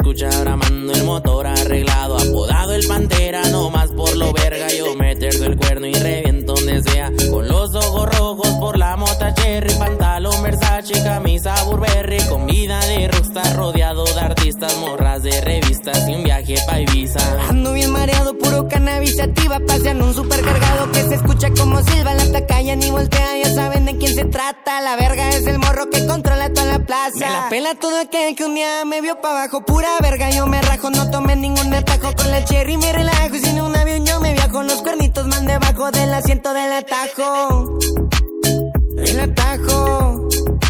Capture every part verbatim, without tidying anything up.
escucha bramando el motor arreglado, apodado el Pantera, no más por lo verga. Yo me terzo el cuerno y reviento donde sea, con los ojos rojos por la mota cherry, pantalón Versace, camisa Burberry, con vida de rockstar, rodeado de artistas, morras de revistas y un viaje pa' Ibiza. Ando bien mareado, puro cannabis activa, paseando un supercargado que se escucha como silba, la tacaya ni voltea, ya saben de quién se trata. La verga es el morro que controla toda la plaza. Me la pela todo aquel que un día me vio pa' abajo, pura verga, yo me rajo, no tomé ningún atajo, con la cherry me relajo, y sin un avión yo me viajo, los cuernitos man debajo del asiento del atajo, el atajo.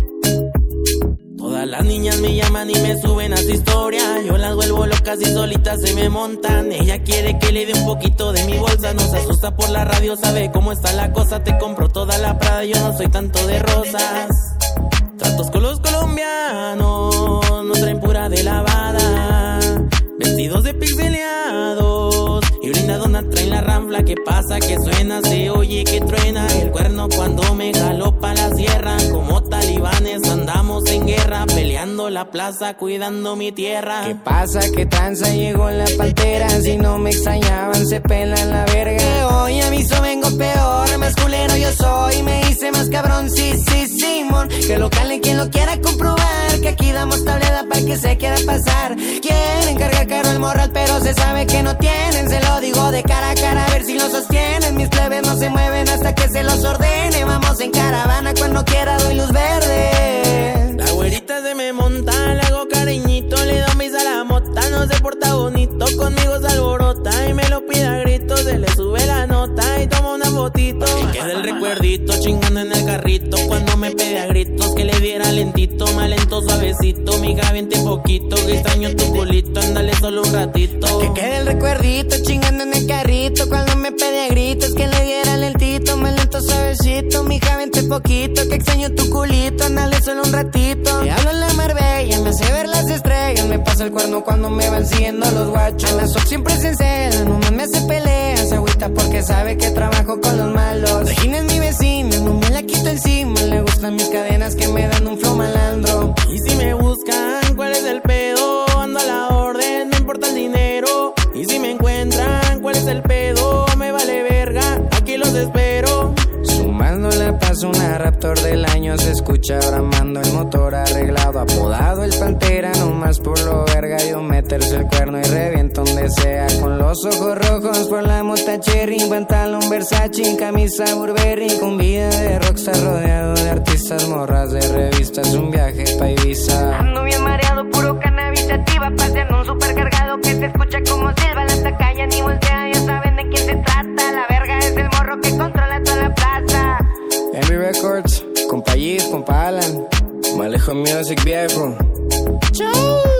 Todas las niñas me llaman y me suben a su historia, yo las vuelvo locas y solitas se me montan. Ella quiere que le dé un poquito de mi bolsa, no se asusta por la radio, sabe cómo está la cosa. Te compro toda la Prada, yo no soy tanto de rosas. Tratos con los colombianos, no traen pura de lavada, vestidos de pixeleados y blindadona traen la ranfla. ¿Qué pasa? Que suena, se oye que truena el cuerno cuando me jalo pa' la sierra. Como talibanes andamos en guerra, peleando la plaza, cuidando mi tierra. ¿Qué pasa? ¿Qué tranza? Llegó la Pantera, si no me extrañaban se pelan la verga. Que hoy aviso vengo peor, más culero yo soy, me hice más cabrón, sí, sí, Simón. Que lo calen quien lo quiera comprobar, que aquí damos tableta para que se quiera pasar. Quieren cargar caro el morral, pero se sabe que no tienen, se lo digo de cara a cara, a ver si lo sostienen. Mis plebes no se mueven hasta que se los ordene, vamos en caravana, cuando quiera doy luz verde. La güerita se me monta, le hago cariñito, le doy mis a la mota, no se porta bonito, conmigo se alborota y me lo pide a gritos, se le sube la nota y toma una fotito. Me queda el recuerdito chingando en el carrito, cuando me pide a gritos que le diera lentito, más lento, suavecito, miga, vente poquito, que extraño tu culito, ándale solo un ratito. Que quede el recuerdito chingando en el carrito, cuando me pide a gritos que le diera lentito, más lento, suavecito, mija, vente poquito, que extraño tu culito, ándale solo un ratito. Te hablo en la Marbella, me hace ver las estrellas, me pasa el cuerno cuando me van siguiendo los guachos. A la soc siempre se encela, nomás me hace pelea, se agüita porque sabe que trabajo con los malos. Regina es mi vecina, no me la quito encima, le gustan mis cadenas que me dan un flow malandro. Y si me buscan, ¿cuál es el pedo? Ando a la orden, no importa el dinero. Y si me encuentran, ¿cuál es el pedo? Me vale verga, aquí los espero. Sumando la paz, una Raptor del año, se escucha bramando el motor arreglado, apodado el Pantera, no más por lo verga, yo me terzo el cuerno y reviento donde sea, con los ojos rojos por la mota cherry, pantalón Versace, camisa Burberry, con vida de rockstar, rodeado de artistas, morras de revistas, un viaje pa' Ibiza. Ando bien mareado, puro cannabis activa, paseando un supercargado que se escucha como silba, la tacaya ni voltea, ya saben de quién se trata. La verga es el morro que controla toda la plaza. M V Records, compa Yves, compa Alan, Malejo Music, viejo. Chau.